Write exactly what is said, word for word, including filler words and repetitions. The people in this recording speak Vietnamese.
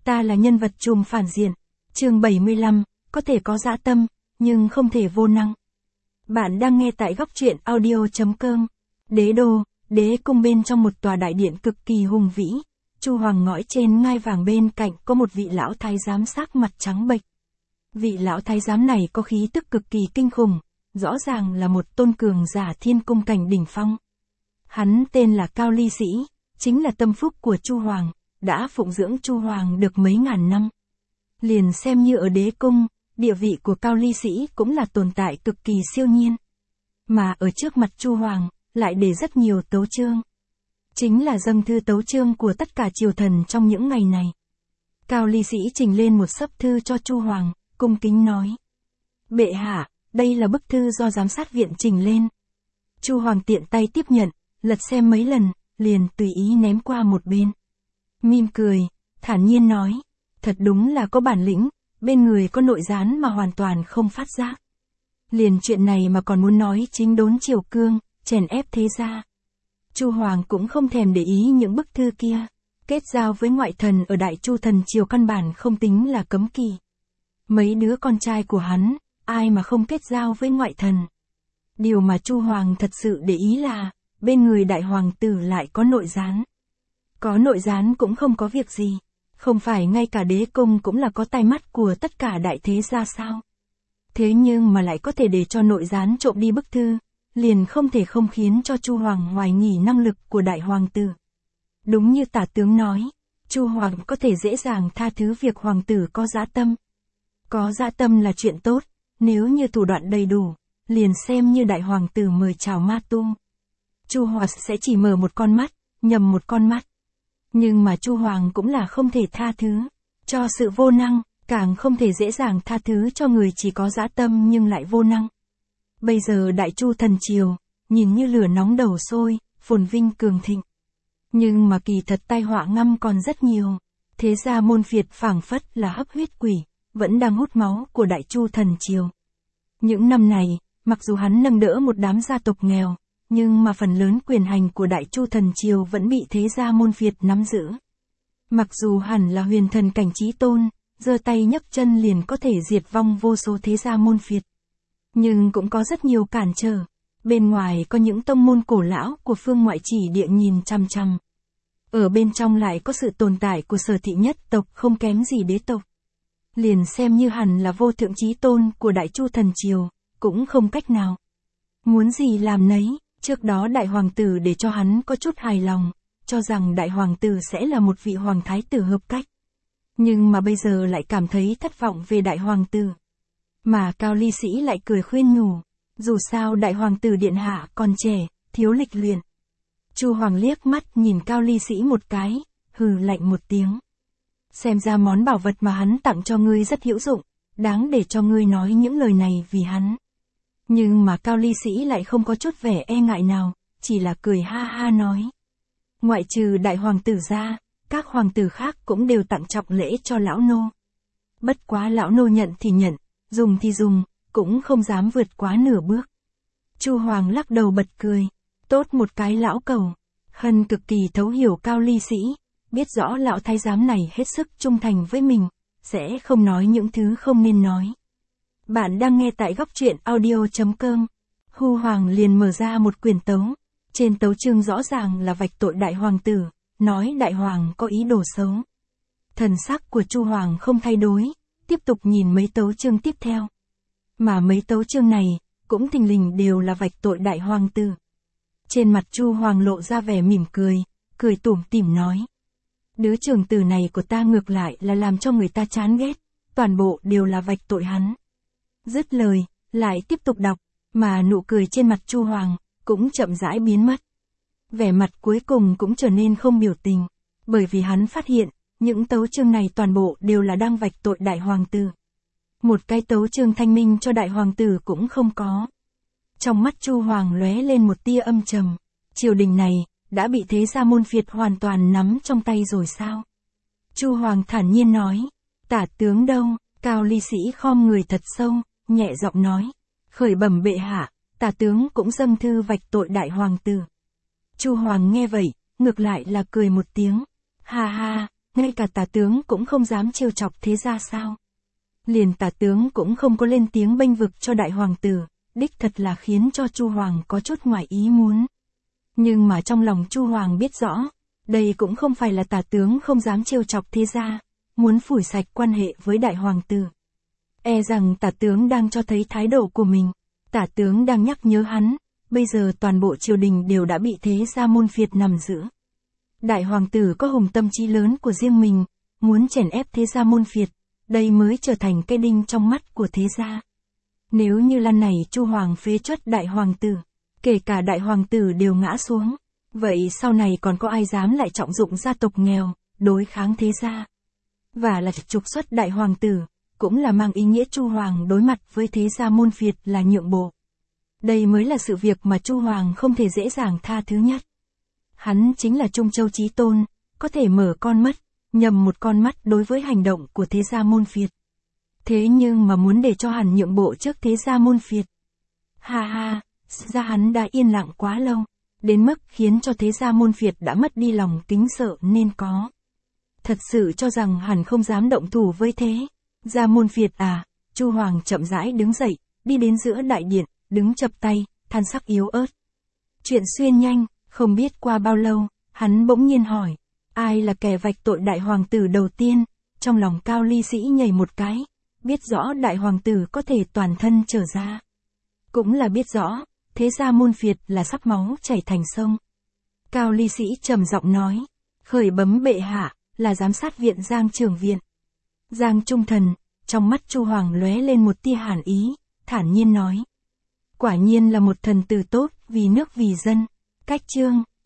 Ta là nhân vật trùm phản diện. Chương bảy mươi lăm, có thể có dã tâm, nhưng không thể vô năng. Bạn đang nghe tại góc truyện audio chấm com. Đế đô, đế cung bên trong một tòa đại điện cực kỳ hùng vĩ. Chu Hoàng ngõi trên ngai vàng bên cạnh có một vị lão thái giám sắc mặt trắng bệch. Vị lão thái giám này có khí tức cực kỳ kinh khủng, rõ ràng là một tôn cường giả thiên cung cảnh đỉnh phong. Hắn tên là Cao Ly Sĩ, chính là tâm phúc của Chu Hoàng, đã phụng dưỡng Chu Hoàng được mấy ngàn năm. Liền xem như ở đế cung, địa vị của Cao Ly Sĩ cũng là tồn tại cực kỳ siêu nhiên. Mà ở trước mặt Chu Hoàng, lại để rất nhiều tấu chương. Chính là dâng thư tấu chương của tất cả triều thần trong những ngày này. Cao Ly Sĩ trình lên một xấp thư cho Chu Hoàng, cung kính nói. Bệ hạ, đây là bức thư do giám sát viện trình lên. Chu Hoàng tiện tay tiếp nhận, lật xem mấy lần, liền tùy ý ném qua một bên. Mỉm cười, thản nhiên nói, thật đúng là có bản lĩnh, bên người có nội gián mà hoàn toàn không phát giác. Liền chuyện này mà còn muốn nói chính đốn triều cương, chèn ép thế gia. Chu Hoàng cũng không thèm để ý những bức thư kia, kết giao với ngoại thần ở Đại Chu thần triều căn bản không tính là cấm kỵ. Mấy đứa con trai của hắn, ai mà không kết giao với ngoại thần. Điều mà Chu Hoàng thật sự để ý là, bên người đại hoàng tử lại có nội gián. Có nội gián cũng không có việc gì, không phải ngay cả đế cung cũng là có tai mắt của tất cả đại thế gia sao. Thế nhưng mà lại có thể để cho nội gián trộm đi bức thư, liền không thể không khiến cho Chu Hoàng hoài nghi năng lực của đại hoàng tử. Đúng như tả tướng nói, Chu Hoàng có thể dễ dàng tha thứ việc hoàng tử có dã tâm. Có dã tâm là chuyện tốt, nếu như thủ đoạn đầy đủ, liền xem như đại hoàng tử mời chào ma tu. Chu Hoàng sẽ chỉ mở một con mắt, nhầm một con mắt. Nhưng mà Chu Hoàng cũng là không thể tha thứ cho sự vô năng, càng không thể dễ dàng tha thứ cho người chỉ có dã tâm nhưng lại vô năng. Bây giờ Đại Chu thần triều, nhìn như lửa nóng đầu sôi, phồn vinh cường thịnh. Nhưng mà kỳ thật tai họa ngăm còn rất nhiều. Thế ra môn phiệt phảng phất là hấp huyết quỷ, vẫn đang hút máu của Đại Chu thần triều. Những năm này, mặc dù hắn nâng đỡ một đám gia tộc nghèo, nhưng mà phần lớn quyền hành của Đại Chu thần triều vẫn bị thế gia môn phiệt nắm giữ. Mặc dù hẳn là huyền thần cảnh chí tôn, giơ tay nhấc chân liền có thể diệt vong vô số thế gia môn phiệt. Nhưng cũng có rất nhiều cản trở. Bên ngoài có những tông môn cổ lão của phương ngoại chỉ địa nhìn chằm chằm. Ở bên trong lại có sự tồn tại của sở thị nhất tộc không kém gì đế tộc. Liền xem như hẳn là vô thượng chí tôn của Đại Chu thần triều, cũng không cách nào. Muốn gì làm nấy, trước đó đại hoàng tử để cho hắn có chút hài lòng, cho rằng đại hoàng tử sẽ là một vị hoàng thái tử hợp cách. Nhưng mà bây giờ lại cảm thấy thất vọng về đại hoàng tử. Mà Cao Ly Sĩ lại cười khuyên nhủ, dù sao đại hoàng tử điện hạ còn trẻ, thiếu lịch luyện. Chu Hoàng liếc mắt nhìn Cao Ly Sĩ một cái, hừ lạnh một tiếng. Xem ra món bảo vật mà hắn tặng cho ngươi rất hữu dụng, đáng để cho ngươi nói những lời này vì hắn. Nhưng mà Cao Ly Sĩ lại không có chút vẻ e ngại nào, chỉ là cười ha ha nói. Ngoại trừ đại hoàng tử ra, các hoàng tử khác cũng đều tặng trọng lễ cho lão nô. Bất quá lão nô nhận thì nhận, dùng thì dùng, cũng không dám vượt quá nửa bước. Chu Hoàng lắc đầu bật cười, tốt một cái lão cầu. Hân cực kỳ thấu hiểu Cao Ly Sĩ, biết rõ lão thái giám này hết sức trung thành với mình, sẽ không nói những thứ không nên nói. Bạn đang nghe tại góc truyện audio chấm com. Hu Hoàng liền mở ra một quyển tấu. Trên tấu chương rõ ràng là vạch tội đại hoàng tử, nói đại hoàng có ý đồ xấu. Thần sắc của Chu Hoàng không thay đổi, tiếp tục nhìn mấy tấu chương tiếp theo. Mà mấy tấu chương này, cũng thình lình đều là vạch tội đại hoàng tử. Trên mặt Chu Hoàng lộ ra vẻ mỉm cười, cười tủm tỉm nói. Đứa trưởng tử này của ta ngược lại là làm cho người ta chán ghét, toàn bộ đều là vạch tội hắn. Dứt lời, lại tiếp tục đọc, mà nụ cười trên mặt Chu Hoàng, cũng chậm rãi biến mất. Vẻ mặt cuối cùng cũng trở nên không biểu tình, bởi vì hắn phát hiện, những tấu chương này toàn bộ đều là đang vạch tội đại hoàng tử. Một cái tấu chương thanh minh cho đại hoàng tử cũng không có. Trong mắt Chu Hoàng lóe lên một tia âm trầm, triều đình này, đã bị thế gia môn phiệt hoàn toàn nắm trong tay rồi sao? Chu Hoàng thản nhiên nói, tả tướng đâu? Cao Ly Sĩ khom người thật sâu, nhẹ giọng nói, khởi bẩm bệ hạ, tả tướng cũng dâng thư vạch tội đại hoàng tử. Chu Hoàng nghe vậy, ngược lại là cười một tiếng, ha ha, ngay cả tả tướng cũng không dám trêu chọc thế ra sao? Liền tả tướng cũng không có lên tiếng bênh vực cho đại hoàng tử, đích thật là khiến cho Chu Hoàng có chút ngoài ý muốn. Nhưng mà trong lòng Chu Hoàng biết rõ, đây cũng không phải là tả tướng không dám trêu chọc thế gia, muốn phủi sạch quan hệ với đại hoàng tử. E rằng tả tướng đang cho thấy thái độ của mình, tả tướng đang nhắc nhớ hắn, bây giờ toàn bộ triều đình đều đã bị thế gia môn phiệt nằm giữ. Đại hoàng tử có hùng tâm trí lớn của riêng mình, muốn chèn ép thế gia môn phiệt, đây mới trở thành cái đinh trong mắt của thế gia. Nếu như lần này Chu Hoàng phế truất đại hoàng tử, kể cả đại hoàng tử đều ngã xuống, vậy sau này còn có ai dám lại trọng dụng gia tộc nghèo, đối kháng thế gia? Và là trục xuất đại hoàng tử, cũng là mang ý nghĩa Chu Hoàng đối mặt với thế gia môn phiệt là nhượng bộ. Đây mới là sự việc mà Chu Hoàng không thể dễ dàng tha thứ nhất. Hắn chính là Trung Châu Chí Tôn, có thể mở con mắt, nhầm một con mắt đối với hành động của thế gia môn phiệt. Thế nhưng mà muốn để cho hắn nhượng bộ trước thế gia môn phiệt. Ha ha, ra hắn đã yên lặng quá lâu, đến mức khiến cho thế gia môn phiệt đã mất đi lòng kính sợ nên có. Thật sự cho rằng hắn không dám động thủ với thế gia môn phiệt à? Chu Hoàng chậm rãi đứng dậy, đi đến giữa đại điện, đứng chập tay, than sắc yếu ớt. Chuyện xuyên nhanh, không biết qua bao lâu, hắn bỗng nhiên hỏi, ai là kẻ vạch tội đại hoàng tử đầu tiên? Trong lòng Cao Ly Sĩ nhảy một cái, biết rõ đại hoàng tử có thể toàn thân trở ra. Cũng là biết rõ, thế gia môn phiệt là sắp máu chảy thành sông. Cao Ly Sĩ trầm giọng nói, khởi bấm bệ hạ, là giám sát viện Giang Trưởng Viện. Giang Trung Thần, trong mắt Chu Hoàng lóe lên một tia hàn ý, thản nhiên nói. Quả nhiên là một thần tử tốt, vì nước vì dân. Cách chương.